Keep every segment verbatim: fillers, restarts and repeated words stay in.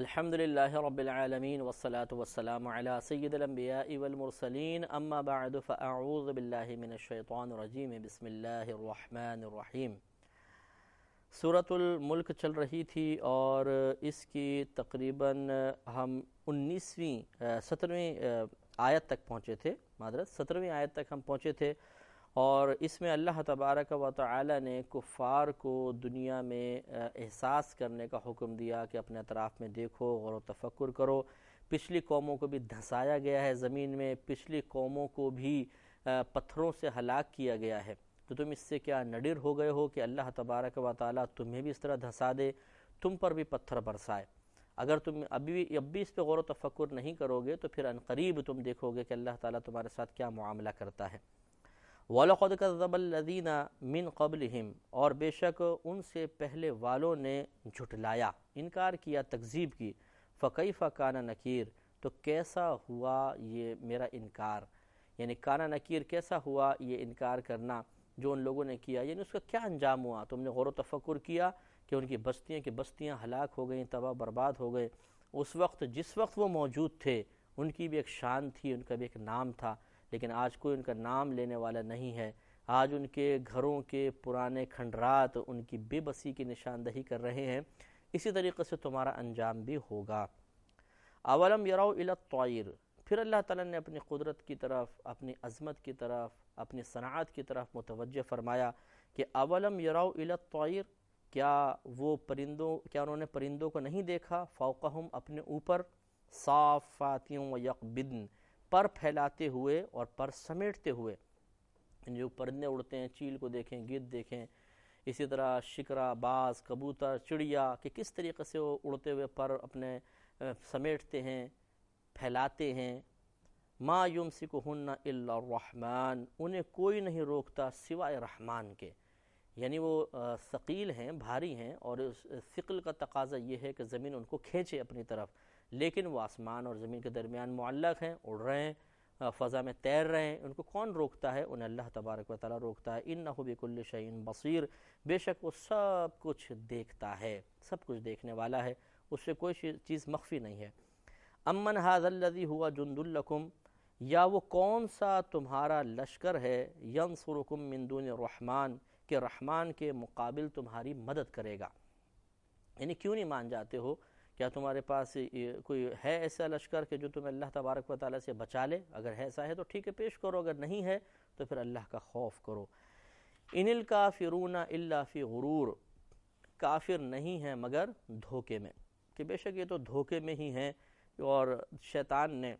الحمد للہ رب العالمین والصلاة والسلام علی سید الانبیاء والمرسلین اما بعد فاعوذ باللہ من الشیطان الرجیم بسم اللہ الرحمن الرحیم۔ سورۃ الملک چل رہی تھی اور اس کی تقریباً ہم انیسویں سترویں آیت تک پہنچے تھے، معذرت سترویں آیت تک ہم پہنچے تھے، اور اس میں اللہ تبارک و تعالی نے کفار کو دنیا میں احساس کرنے کا حکم دیا کہ اپنے اطراف میں دیکھو، غور و تفکر کرو۔ پچھلی قوموں کو بھی دھنسایا گیا ہے زمین میں، پچھلی قوموں کو بھی پتھروں سے ہلاک کیا گیا ہے، تو تم اس سے کیا نڈر ہو گئے ہو کہ اللہ تبارک و تعالی تمہیں بھی اس طرح دھنسا دے، تم پر بھی پتھر برسائے۔ اگر تم ابھی اب بھی اس پہ غور و تفکر نہیں کرو گے تو پھر عنقریب تم دیکھو گے کہ اللہ تعالیٰ تمہارے ساتھ کیا معاملہ کرتا ہے۔ وَلَقَدْ كَذَّبَ الَّذِينَ مِن قَبْلِهِمْ، اور بے شک ان سے پہلے والوں نے جھٹلایا، انکار کیا، تکذیب کی۔ فَكَيْفَ كَانَ نَكِيرٌ، تو کیسا ہوا یہ میرا انکار، یعنی کانا نکیر کیسا ہوا یہ انکار کرنا جو ان لوگوں نے کیا، یعنی اس کا کیا انجام ہوا۔ تم نے غور و تفکر کیا کہ ان کی بستیاں کی بستیاں ہلاک ہو گئیں، تباہ برباد ہو گئے۔ اس وقت جس وقت وہ موجود تھے ان کی بھی ایک شان تھی، ان کا بھی ایک نام تھا، لیکن آج کوئی ان کا نام لینے والا نہیں ہے۔ آج ان کے گھروں کے پرانے کھنڈرات ان کی بے بسی کی نشاندہی کر رہے ہیں۔ اسی طریقے سے تمہارا انجام بھی ہوگا۔ اولم یروا الی الطیر، پھر اللہ تعالیٰ نے اپنی قدرت کی طرف، اپنی عظمت کی طرف، اپنی صنعت کی طرف متوجہ فرمایا کہ اولم یروا الی الطیر، کیا وہ پرندوں کیا انہوں نے پرندوں کو نہیں دیکھا، فوقہم اپنے اوپر، صافات و یقبضن، پر پھیلاتے ہوئے اور پر سمیٹتے ہوئے۔ جو پرندے اڑتے ہیں، چیل کو دیکھیں، گدھ دیکھیں، اسی طرح شکرا، باز، کبوتر، چڑیا کہ کس طریقے سے وہ اڑتے ہوئے پر اپنے سمیٹتے ہیں، پھیلاتے ہیں۔ ما یمسکہن الا الرحمن، انہیں کوئی نہیں روکتا سوائے رحمان کے، یعنی وہ ثقیل ہیں، بھاری ہیں، اور اس ثقل کا تقاضا یہ ہے کہ زمین ان کو کھینچے اپنی طرف، لیکن وہ آسمان اور زمین کے درمیان معلق ہیں، اڑ رہے ہیں، فضا میں تیر رہے ہیں، ان کو کون روکتا ہے؟ انہیں اللہ تبارک و تعالیٰ روکتا ہے۔ انہ بکل شیء بصیر، بے شک وہ سب کچھ دیکھتا ہے، سب کچھ دیکھنے والا ہے، اس سے کوئی چیز مخفی نہیں ہے۔ امن ھذا الذی ھوا جند لکم، یا وہ کون سا تمہارا لشکر ہے، ینصرکم من دون الرحمن، کہ رحمان کے مقابل تمہاری مدد کرے گا۔ یعنی کیوں نہیں مان جاتے ہو؟ کیا تمہارے پاس کوئی ہے ایسا لشکر کہ جو تمہیں اللہ تبارک و تعالیٰ سے بچا لے؟ اگر ایسا ہے تو ٹھیک ہے، پیش کرو، اگر نہیں ہے تو پھر اللہ کا خوف کرو۔ ان الکافرون الا فی غرور، کافر نہیں ہیں مگر دھوکے میں، کہ بے شک یہ تو دھوکے میں ہی ہیں، اور شیطان نے،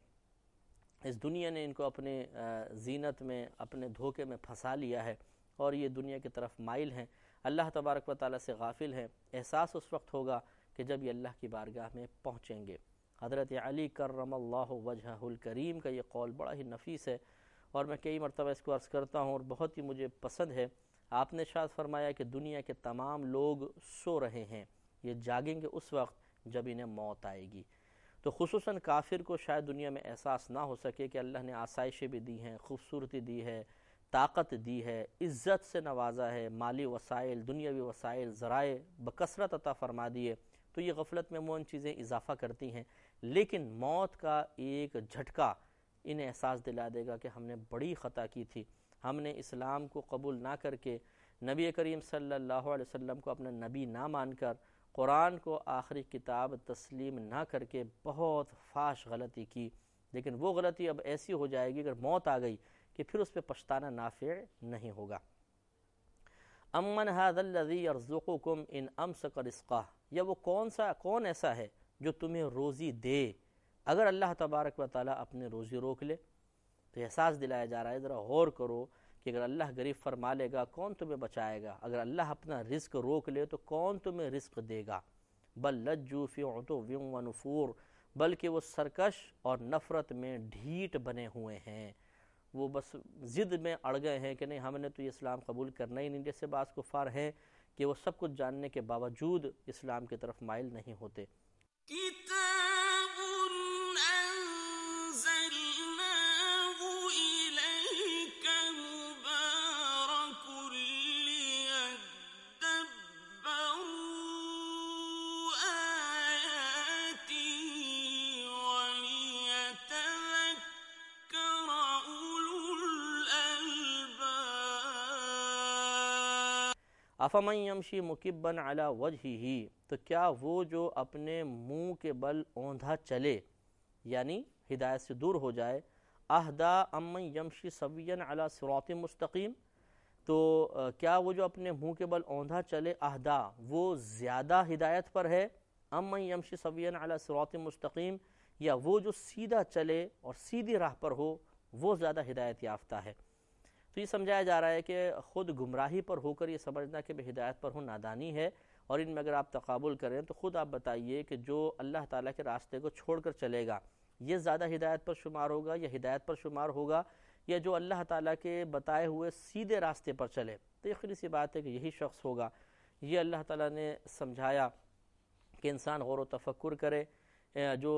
اس دنیا نے ان کو اپنے زینت میں، اپنے دھوکے میں پھنسا لیا ہے، اور یہ دنیا کی طرف مائل ہیں، اللہ تبارک و تعالیٰ سے غافل ہیں۔ احساس اس وقت ہوگا کہ جب یہ اللہ کی بارگاہ میں پہنچیں گے۔ حضرت علی کرم اللہ وجہہ الکریم کا یہ قول بڑا ہی نفیس ہے، اور میں کئی مرتبہ اس کو عرض کرتا ہوں اور بہت ہی مجھے پسند ہے۔ آپ نے ارشاد فرمایا کہ دنیا کے تمام لوگ سو رہے ہیں، یہ جاگیں گے اس وقت جب انہیں موت آئے گی۔ تو خصوصاً کافر کو شاید دنیا میں احساس نہ ہو سکے کہ اللہ نے آسائشیں بھی دی ہیں، خوبصورتی دی ہے، طاقت دی ہے، عزت سے نوازا ہے، مالی وسائل، دنیاوی وسائل، ذرائع بکثرت عطا فرما دیے، تو یہ غفلت میں وہ ان چیزیں اضافہ کرتی ہیں، لیکن موت کا ایک جھٹکا انہیں احساس دلا دے گا کہ ہم نے بڑی خطا کی تھی، ہم نے اسلام کو قبول نہ کر کے، نبی کریم صلی اللہ علیہ وسلم کو اپنا نبی نہ مان کر، قرآن کو آخری کتاب تسلیم نہ کر کے بہت فاش غلطی کی، لیکن وہ غلطی اب ایسی ہو جائے گی اگر موت آ گئی کہ پھر اس پہ پچھتانا نافع نہیں ہوگا۔ امن ھذا الذی یرزقکم ان امسک رزقہ، یا وہ کون سا کون ایسا ہے جو تمہیں روزی دے اگر اللہ تبارک و تعالیٰ اپنے روزی روک لے؟ تو احساس دلایا جا رہا ہے، ذرا غور کرو کہ اگر اللہ غریب فرما لے گا کون تمہیں بچائے گا؟ اگر اللہ اپنا رزق روک لے تو کون تمہیں رزق دے گا؟ بل لجوا فی عتو و نفور، بلکہ وہ سرکش اور نفرت میں ڈھیٹ بنے ہوئے ہیں، وہ بس ضد میں اڑ گئے ہیں کہ نہیں ہم نے تو یہ اسلام قبول کرنا ہی نہیں، جیسے بعض کفار ہیں کہ وہ سب کچھ جاننے کے باوجود اسلام کی طرف مائل نہیں ہوتے۔ کتاب انزلناہ الیک مبارک لیدبروا آیاتہ افمن یمشی مکبن علی وجہہ، تو کیا وہ جو اپنے منہ کے بل اوندھا چلے یعنی ہدایت سے دور ہو جائے، اہدا امن یمشی سویا علی صراط مستقیم، تو کیا وہ جو اپنے منہ کے بل اوندھا چلے، اہدا وہ زیادہ ہدایت پر ہے، امن یمشی سویا علی صراط مستقیم، یا وہ جو سیدھا چلے اور سیدھی راہ پر ہو وہ زیادہ ہدایت یافتہ ہے۔ تو یہ سمجھایا جا رہا ہے کہ خود گمراہی پر ہو کر یہ سمجھنا کہ میں ہدایت پر ہوں نادانی ہے، اور ان میں اگر آپ تقابل کریں تو خود آپ بتائیے کہ جو اللہ تعالیٰ کے راستے کو چھوڑ کر چلے گا یہ زیادہ ہدایت پر شمار ہوگا یا ہدایت پر شمار ہوگا، یا جو اللہ تعالیٰ کے بتائے ہوئے سیدھے راستے پر چلے؟ تو یقینی سی بات ہے کہ یہی شخص ہوگا۔ یہ اللہ تعالیٰ نے سمجھایا کہ انسان غور و تفکر کرے، جو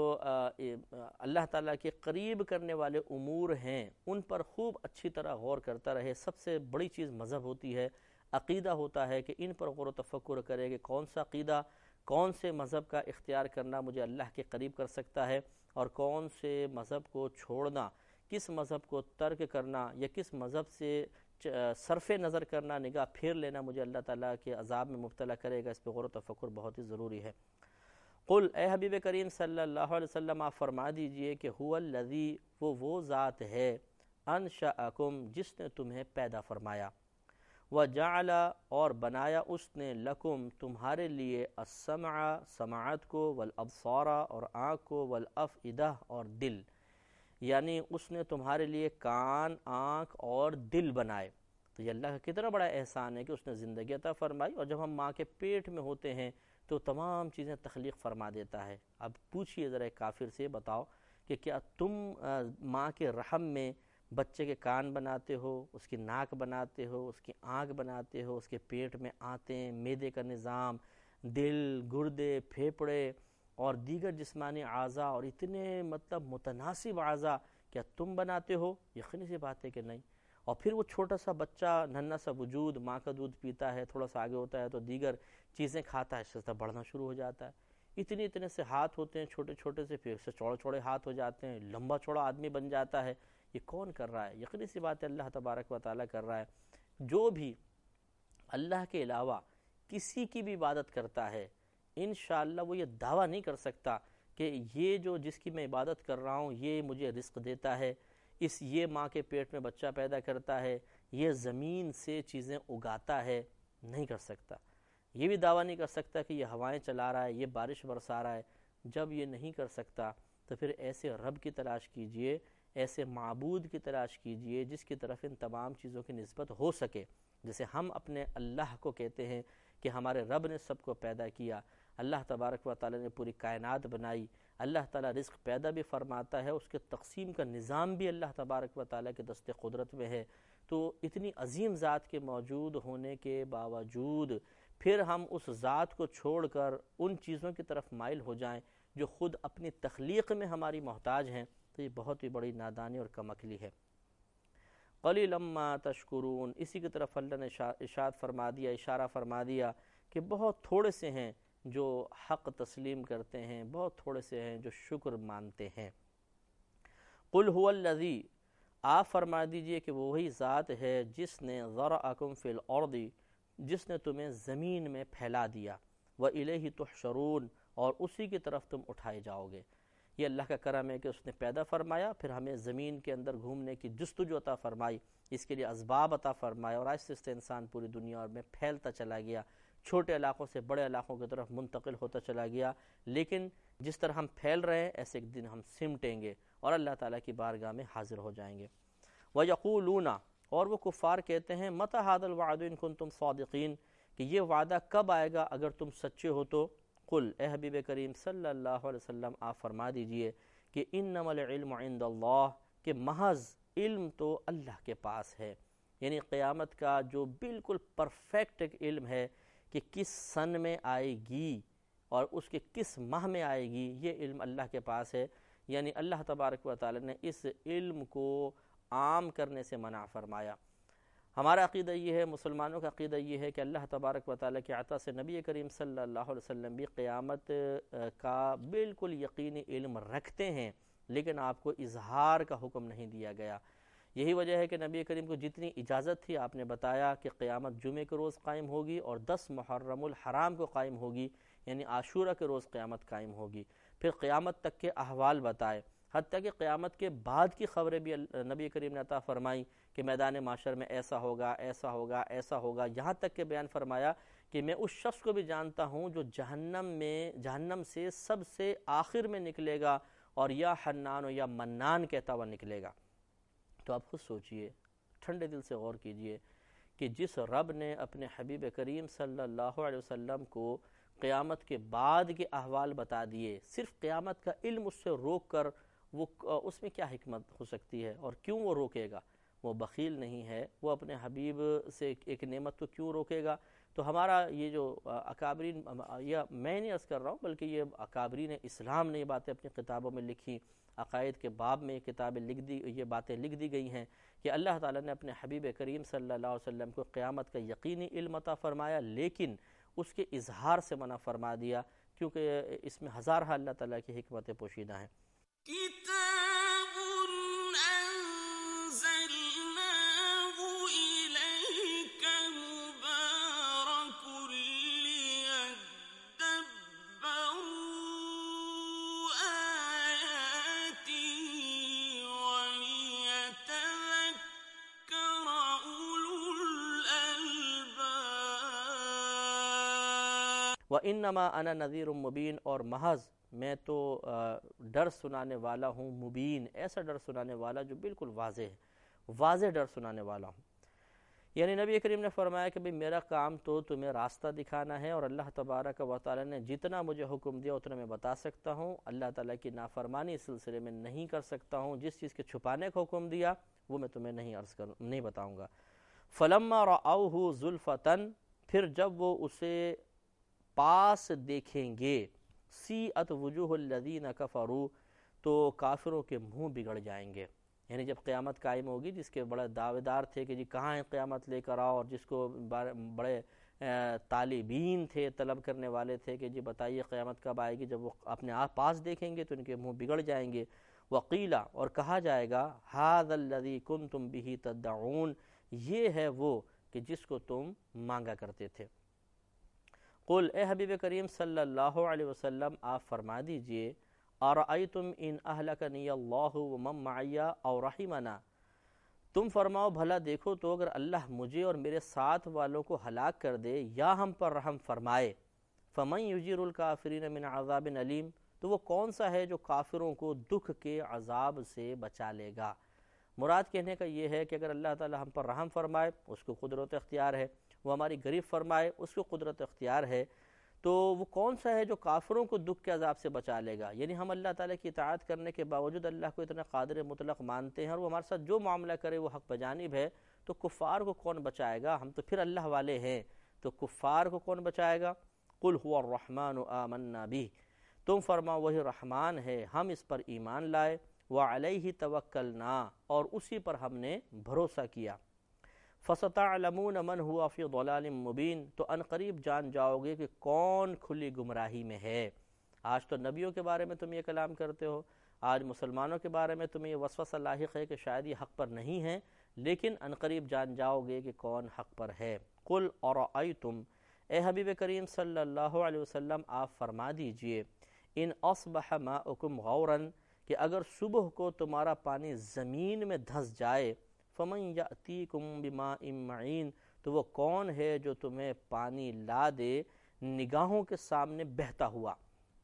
اللہ تعالیٰ کے قریب کرنے والے امور ہیں ان پر خوب اچھی طرح غور کرتا رہے۔ سب سے بڑی چیز مذہب ہوتی ہے، عقیدہ ہوتا ہے، کہ ان پر غور و تفکر کرے کہ کون سا عقیدہ، کون سے مذہب کا اختیار کرنا مجھے اللہ کے قریب کر سکتا ہے، اور کون سے مذہب کو چھوڑنا، کس مذہب کو ترک کرنا یا کس مذہب سے صرف نظر کرنا، نگاہ پھیر لینا مجھے اللہ تعالیٰ کے عذاب میں مبتلا کرے گا۔ اس پہ غور و تفکر بہت ہی ضروری ہے۔ قل، اے حبیب کریم صلی اللہ علیہ وسلم آپ فرما دیجئے کہ هو الذی، وہ وہ ذات ہے، انشأکم، جس نے تمہیں پیدا فرمایا، وجعل، اور بنایا اس نے، لکم، تمہارے لیے، السمع، سماعت کو، والابصار، اور آنکھ کو، والافئدہ، اور دل، یعنی اس نے تمہارے لیے کان، آنکھ اور دل بنائے۔ تو یہ اللہ کا کتنا بڑا احسان ہے کہ اس نے زندگی عطا فرمائی، اور جب ہم ماں کے پیٹ میں ہوتے ہیں تو تمام چیزیں تخلیق فرما دیتا ہے۔ اب پوچھئے ذرا ایک کافر سے، بتاؤ کہ کیا تم ماں کے رحم میں بچے کے کان بناتے ہو، اس کی ناک بناتے ہو، اس کی آنکھ بناتے ہو، اس کے پیٹ میں آنتیں، معدے کا نظام، دل، گردے، پھیپھڑے اور دیگر جسمانی اعضاء، اور اتنے مطلب متناسب اعضاء کیا تم بناتے ہو؟ یقینی سی بات ہے کہ نہیں۔ اور پھر وہ چھوٹا سا بچہ، ننھا سا وجود، ماں کا دودھ پیتا ہے، تھوڑا سا آگے ہوتا ہے تو دیگر چیزیں کھاتا ہے، سلسلہ بڑھنا شروع ہو جاتا ہے۔ اتنے اتنے سے ہاتھ ہوتے ہیں، چھوٹے چھوٹے سے، پھر سے چوڑے چوڑے ہاتھ ہو جاتے ہیں، لمبا چوڑا آدمی بن جاتا ہے۔ یہ کون کر رہا ہے؟ یقینی سی بات ہے اللہ تبارک و تعالیٰ کر رہا ہے۔ جو بھی اللہ کے علاوہ کسی کی بھی عبادت کرتا ہے، انشاءاللہ وہ یہ دعویٰ نہیں کر سکتا کہ یہ جو جس کی میں عبادت کر رہا ہوں یہ مجھے رزق دیتا ہے، اس یہ ماں کے پیٹ میں بچہ پیدا کرتا ہے، یہ زمین سے چیزیں اگاتا ہے، نہیں کر سکتا۔ یہ بھی دعویٰ نہیں کر سکتا کہ یہ ہوائیں چلا رہا ہے، یہ بارش برسا رہا ہے۔ جب یہ نہیں کر سکتا تو پھر ایسے رب کی تلاش کیجئے، ایسے معبود کی تلاش کیجئے جس کی طرف ان تمام چیزوں کی نسبت ہو سکے۔ جیسے ہم اپنے اللہ کو کہتے ہیں کہ ہمارے رب نے سب کو پیدا کیا، اللہ تبارک و تعالیٰ نے پوری کائنات بنائی، اللہ تعالیٰ رزق پیدا بھی فرماتا ہے، اس کے تقسیم کا نظام بھی اللہ تبارک و تعالیٰ کے دست قدرت میں ہے۔ تو اتنی عظیم ذات کے موجود ہونے کے باوجود پھر ہم اس ذات کو چھوڑ کر ان چیزوں کی طرف مائل ہو جائیں جو خود اپنی تخلیق میں ہماری محتاج ہیں، تو یہ بہت ہی بڑی نادانی اور کم عقلی ہے۔ قلیلا ما تشکرون، اسی کی طرف اللہ نے ارشاد فرما دیا، اشارہ فرما دیا کہ بہت تھوڑے سے ہیں جو حق تسلیم کرتے ہیں، بہت تھوڑے سے ہیں جو شکر مانتے ہیں۔ قل هو الذی، آپ فرما دیجئے کہ وہی ذات ہے جس نے ذرأکم فی الارض، جس نے تمہیں زمین میں پھیلا دیا، وإلیہ تحشرون، اور اسی کی طرف تم اٹھائے جاؤ گے۔ یہ اللہ کا کرم ہے کہ اس نے پیدا فرمایا، پھر ہمیں زمین کے اندر گھومنے کی جستجو عطا فرمائی، اس کے لیے اسباب عطا فرمایا، اور آہستہ آہستہ انسان پوری دنیا میں پھیلتا چلا گیا، چھوٹے علاقوں سے بڑے علاقوں کی طرف منتقل ہوتا چلا گیا۔ لیکن جس طرح ہم پھیل رہے ہیں ایسے ایک دن ہم سمٹیں گے اور اللہ تعالیٰ کی بارگاہ میں حاضر ہو جائیں گے۔ وَيَقُولُونَ، اور وہ کفار کہتے ہیں، مَتَى هَذَا الْوَعْدُ إِن كُنتُمْ صَادِقِينَ، کہ یہ وعدہ کب آئے گا اگر تم سچے ہو تو۔ قل، اے حبیب کریم صلی اللہ علیہ وسلم آپ فرما دیجئے کہ انما العلم عند اللہ، کہ محض علم تو اللہ کے پاس ہے، یعنی قیامت کا جو بالکل پرفیکٹ علم ہے کہ کس سن میں آئے گی اور اس کے کس ماہ میں آئے گی، یہ علم اللہ کے پاس ہے۔ یعنی اللہ تبارک و تعالی نے اس علم کو عام کرنے سے منع فرمایا۔ ہمارا عقیدہ یہ ہے، مسلمانوں کا عقیدہ یہ ہے کہ اللہ تبارک و تعالیٰ کے عطا سے نبی کریم صلی اللہ علیہ وسلم بھی قیامت کا بالکل یقینی علم رکھتے ہیں، لیکن آپ کو اظہار کا حکم نہیں دیا گیا۔ یہی وجہ ہے کہ نبی کریم کو جتنی اجازت تھی آپ نے بتایا کہ قیامت جمعے کے روز قائم ہوگی اور دس محرم الحرام کو قائم ہوگی، یعنی عاشورہ کے روز قیامت قائم ہوگی۔ پھر قیامت تک کے احوال بتائے، حتیٰ کہ قیامت کے بعد کی خبریں بھی نبی کریم نے عطا فرمائی کہ میدان معاشر میں ایسا ہوگا، ایسا ہوگا، ایسا ہوگا، یہاں تک کہ بیان فرمایا کہ میں اس شخص کو بھی جانتا ہوں جو جہنم میں جہنم سے سب سے آخر میں نکلے گا اور یا حنان و یا منان کہتا ہوا نکلے گا۔ تو آپ خود سوچئے، ٹھنڈے دل سے غور کیجئے کہ جس رب نے اپنے حبیب کریم صلی اللہ علیہ وسلم کو قیامت کے بعد کے احوال بتا دیے، صرف قیامت کا علم اس سے روک کر وہ اس میں کیا حکمت ہو سکتی ہے، اور کیوں وہ روکے گا؟ وہ بخیل نہیں ہے، وہ اپنے حبیب سے ایک نعمت کو کیوں روکے گا؟ تو ہمارا یہ جو اکابرین، یا میں نہیں عرض کر رہا ہوں بلکہ یہ اکابرین اسلام نے یہ باتیں اپنی کتابوں میں لکھی، عقائد کے باب میں یہ کتابیں لکھ دی، یہ باتیں لکھ دی گئی ہیں کہ اللہ تعالیٰ نے اپنے حبیب کریم صلی اللہ علیہ وسلم کو قیامت کا یقینی علم عطا فرمایا، لیکن اس کے اظہار سے منع فرما دیا، کیونکہ اس میں ہزارہ اللہ تعالیٰ کی حکمتیں پوشیدہ ہیں۔ کتاب انزلناه الیک مبارک لیدبروا آیاته ولیتذکر اولو الالباب۔ وَإِنَّمَا أَنَا نَذِيرٌ مُبِينٌ، اور محض میں تو ڈر سنانے والا ہوں، مبین، ایسا ڈر سنانے والا جو بالکل واضح ہے، واضح ڈر سنانے والا ہوں۔ یعنی نبی کریم نے فرمایا کہ بھئی میرا کام تو تمہیں راستہ دکھانا ہے، اور اللہ تبارک و تعالی نے جتنا مجھے حکم دیا اتنا میں بتا سکتا ہوں، اللہ تعالیٰ کی نافرمانی اس سلسلے میں نہیں کر سکتا ہوں، جس چیز کے چھپانے کا حکم دیا وہ میں تمہیں نہیں عرض کر نہیں بتاؤں گا۔ فَلَمَّا رَأَوْهُ زُلْفَةً، پھر جب وہ اسے پاس دیکھیں گے، سیئت وجوہ الذین کفروا، تو کافروں کے منہ بگڑ جائیں گے۔ یعنی جب قیامت قائم ہوگی، جس کے بڑے دعوے دار تھے کہ جی کہاں ہے قیامت لے کر آؤ، اور جس کو بڑے طالبین تھے، طلب کرنے والے تھے کہ جی بتائیے قیامت کب آئے گی، جب وہ اپنے آپ پاس دیکھیں گے تو ان کے منہ بگڑ جائیں گے۔ وقیلا، اور کہا جائے گا، ھذا الذی کنتم بہ تدعون، یہ ہے وہ کہ جس کو تم مانگا کرتے تھے۔ قل، اے حبیب کریم صلی اللہ علیہ وسلم آپ فرما دیجئے، ارأیتم ان اہلکنی اللہ ومن معی او رحمنا، تم فرماؤ بھلا دیکھو تو اگر اللہ مجھے اور میرے ساتھ والوں کو ہلاک کر دے یا ہم پر رحم فرمائے، فمن یجیر الکافرین من عذاب علیم، تو وہ کون سا ہے جو کافروں کو دکھ کے عذاب سے بچا لے گا؟ مراد کہنے کا یہ ہے کہ اگر اللہ تعالی ہم پر رحم فرمائے اس کو قدرت اختیار ہے، وہ ہماری غریب فرمائے اس کو قدرت اختیار ہے، تو وہ کون سا ہے جو کافروں کو دکھ کے عذاب سے بچا لے گا؟ یعنی ہم اللہ تعالیٰ کی اطاعت کرنے کے باوجود اللہ کو اتنا قادر مطلق مانتے ہیں، اور وہ ہمارے ساتھ جو معاملہ کرے وہ حق بجانب ہے، تو کفار کو کون بچائے گا؟ ہم تو پھر اللہ والے ہیں، تو کفار کو کون بچائے گا؟ قل هو الرحمن آمنا به، تم فرماؤ وہی رحمان ہے، ہم اس پر ایمان لائے، وعلیہ توکلنا، اور اسی پر ہم نے بھروسہ کیا۔ فَسَتَعْلَمُونَ مَنْ هُوَ فِي ضَلَالٍ مُبِينٍ، تو ان قریب جان جاؤ گے کہ کون کھلی گمراہی میں ہے۔ آج تو نبیوں کے بارے میں تم یہ کلام کرتے ہو، آج مسلمانوں کے بارے میں تمہیں یہ وسوسہ لاحق ہے کہ شاید یہ حق پر نہیں ہیں، لیکن ان قریب جان جاؤ گے کہ کون حق پر ہے۔ قل ارأیتم، اے حبیب کریم صلی اللہ علیہ وسلم آپ فرما دیجئے، ان اصبح ماؤکم غورا، کہ اگر صبح کو تمہارا پانی زمین میں دھس جائے، فمن یأتیکم بماء معین، تو وہ کون ہے جو تمہیں پانی لا دے نگاہوں کے سامنے بہتا ہوا؟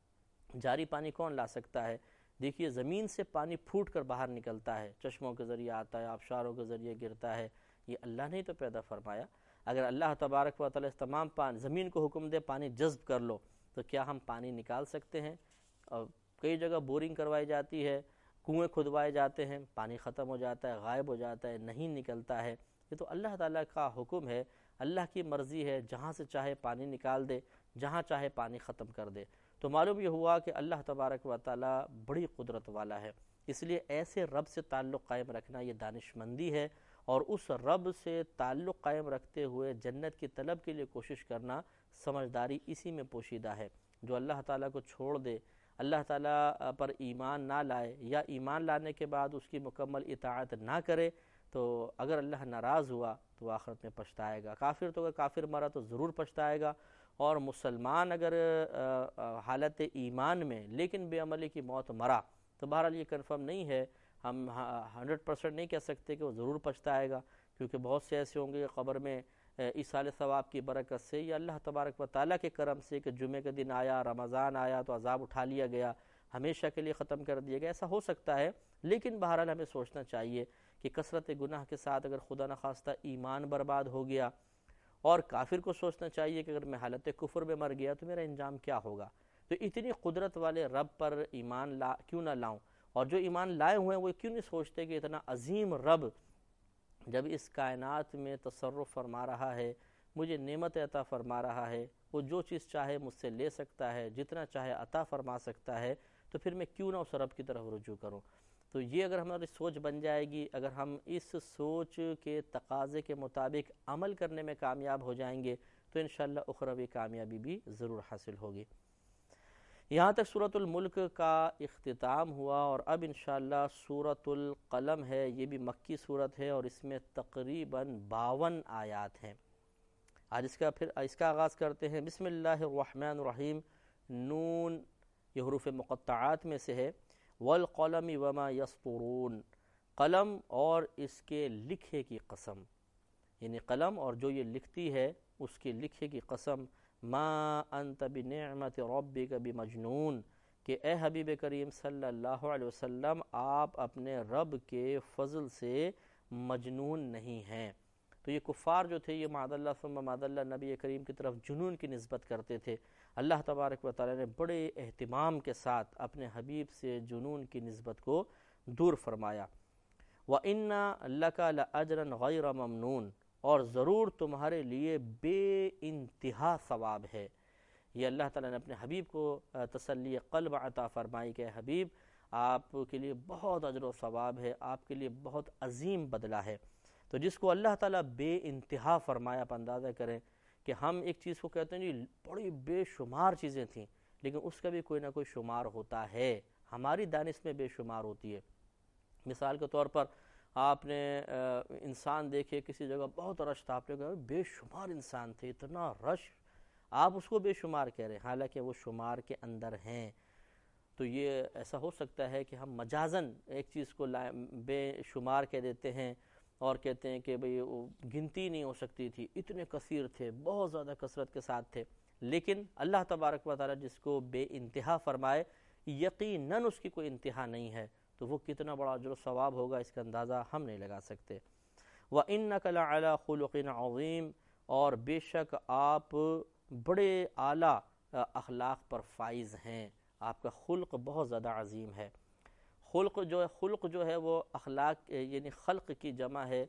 جاری پانی کون لا سکتا ہے؟ دیکھیے زمین سے پانی پھوٹ کر باہر نکلتا ہے، چشموں کے ذریعے آتا ہے، آبشاروں کے ذریعے گرتا ہے، یہ اللہ نے تو پیدا فرمایا۔ اگر اللہ تبارک و تعالی اس تمام پانی زمین کو حکم دے پانی جذب کر لو، تو کیا ہم پانی نکال سکتے ہیں؟ اور کئی جگہ بورنگ کروائی جاتی ہے، کنویں کھدوائے جاتے ہیں، پانی ختم ہو جاتا ہے، غائب ہو جاتا ہے، نہیں نکلتا ہے۔ یہ تو اللہ تعالیٰ کا حکم ہے، اللہ کی مرضی ہے، جہاں سے چاہے پانی نکال دے، جہاں چاہے پانی ختم کر دے۔ تو معلوم یہ ہوا کہ اللہ تبارک و تعالیٰ بڑی قدرت والا ہے، اس لیے ایسے رب سے تعلق قائم رکھنا یہ دانش مندی ہے، اور اس رب سے تعلق قائم رکھتے ہوئے جنت کی طلب کے لیے کوشش کرنا سمجھداری اسی میں پوشیدہ ہے۔ جو اللہ تعالیٰ کو چھوڑ دے، اللہ تعالیٰ پر ایمان نہ لائے، یا ایمان لانے کے بعد اس کی مکمل اطاعت نہ کرے، تو اگر اللہ ناراض ہوا تو وہ آخرت میں پچھتائے گا. کافر تو اگر کافر مرا تو ضرور پچھتائے گا، اور مسلمان اگر حالت ایمان میں لیکن بے عملی کی موت مرا تو بہرحال یہ کنفرم نہیں ہے، ہم ہنڈریڈ پرسینٹ نہیں کہہ سکتے کہ وہ ضرور پچھتائے گا، کیونکہ بہت سے ایسے ہوں گے قبر میں ایصال ثواب کی برکت سے یا اللہ تبارک و تعالیٰ کے کرم سے کہ جمعہ کے دن آیا، رمضان آیا تو عذاب اٹھا لیا گیا، ہمیشہ کے لیے ختم کر دیا گیا، ایسا ہو سکتا ہے. لیکن بہرحال ہمیں سوچنا چاہیے کہ کثرت گناہ کے ساتھ اگر خدا نخواستہ ایمان برباد ہو گیا، اور کافر کو سوچنا چاہیے کہ اگر میں حالت کفر میں مر گیا تو میرا انجام کیا ہوگا. تو اتنی قدرت والے رب پر ایمان لا کیوں نہ لاؤں، اور جو ایمان لائے ہوئے ہیں وہ کیوں نہیں سوچتے کہ اتنا عظیم رب جب اس کائنات میں تصرف فرما رہا ہے، مجھے نعمت عطا فرما رہا ہے، وہ جو چیز چاہے مجھ سے لے سکتا ہے، جتنا چاہے عطا فرما سکتا ہے، تو پھر میں کیوں نہ اس رب کی طرف رجوع کروں. تو یہ اگر ہماری سوچ بن جائے گی، اگر ہم اس سوچ کے تقاضے کے مطابق عمل کرنے میں کامیاب ہو جائیں گے تو انشاءاللہ اخروی کامیابی بھی ضرور حاصل ہوگی. یہاں تک سورۃ الملک کا اختتام ہوا، اور اب انشاءاللہ سورۃ القلم ہے. یہ بھی مکی سورت ہے اور اس میں تقریباً باون آیات ہیں. آج اس کا پھر اس کا آغاز کرتے ہیں. بسم اللہ الرحمن الرحیم. نون یہ حروف مقطعات میں سے ہے. والقلم وما یسطرون، قلم اور اس کے لکھے کی قسم، یعنی قلم اور جو یہ لکھتی ہے اس کے لکھے کی قسم. ما انت بنعمت ربک بمجنون، کہ اے حبیب کریم صلی اللہ علیہ وسلم آپ اپنے رب کے فضل سے مجنون نہیں ہیں. تو یہ کفار جو تھے یہ معاذ اللہ ثم معاذ اللہ نبی کریم کی طرف جنون کی نسبت کرتے تھے. اللہ تبارک و تعالی نے بڑے اہتمام کے ساتھ اپنے حبیب سے جنون کی نسبت کو دور فرمایا. وَإِنَّ لَكَ لَأَجْرًا غَيْرَ مَمْنُونَ، اور ضرور تمہارے لیے بے انتہا ثواب ہے. یہ اللہ تعالیٰ نے اپنے حبیب کو تسلی قلب عطا فرمائی کہ حبیب آپ کے لیے بہت اجر و ثواب ہے، آپ کے لیے بہت عظیم بدلہ ہے. تو جس کو اللہ تعالیٰ بے انتہا فرمایا، آپ اندازہ کریں کہ ہم ایک چیز کو کہتے ہیں جی بڑی بے شمار چیزیں تھیں، لیکن اس کا بھی کوئی نہ کوئی شمار ہوتا ہے، ہماری دانش میں بے شمار ہوتی ہے. مثال کے طور پر آپ نے انسان دیکھے کسی جگہ بہت رش تھا، آپ نے کہا بے شمار انسان تھے، اتنا رش، آپ اس کو بے شمار کہہ رہے ہیں حالانکہ وہ شمار کے اندر ہیں. تو یہ ایسا ہو سکتا ہے کہ ہم مجازن ایک چیز کو بے شمار کہہ دیتے ہیں اور کہتے ہیں کہ بھئی وہ گنتی نہیں ہو سکتی تھی، اتنے کثیر تھے، بہت زیادہ کثرت کے ساتھ تھے. لیکن اللہ تبارک و تعالیٰ جس کو بے انتہا فرمائے یقیناً اس کی کوئی انتہا نہیں ہے، تو وہ کتنا بڑا اجر و ثواب ہوگا اس کا اندازہ ہم نہیں لگا سکتے. وَإِنَّكَ لَعَلَىٰ خُلُقٍ عَظِيمٍ، اور بے شک آپ بڑے اعلیٰ اخلاق پر فائز ہیں، آپ کا خلق بہت زیادہ عظیم ہے. خلق جو ہے خلق جو ہے وہ اخلاق یعنی خلق کی جمع ہے.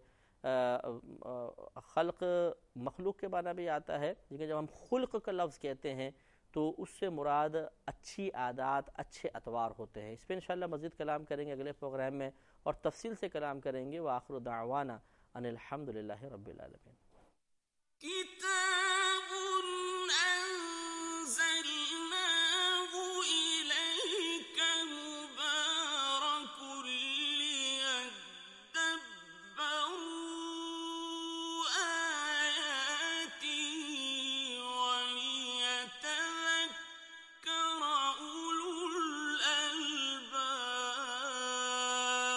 خلق مخلوق کے معنی بھی آتا ہے، لیکن جب ہم خلق کا لفظ کہتے ہیں تو اس سے مراد اچھی عادات، اچھے اطوار ہوتے ہیں. اس پہ انشاءاللہ مزید کلام کریں گے اگلے پروگرام میں اور تفصیل سے کلام کریں گے. وآخر دعوانا ان الحمدللہ رب العالمین. کتاب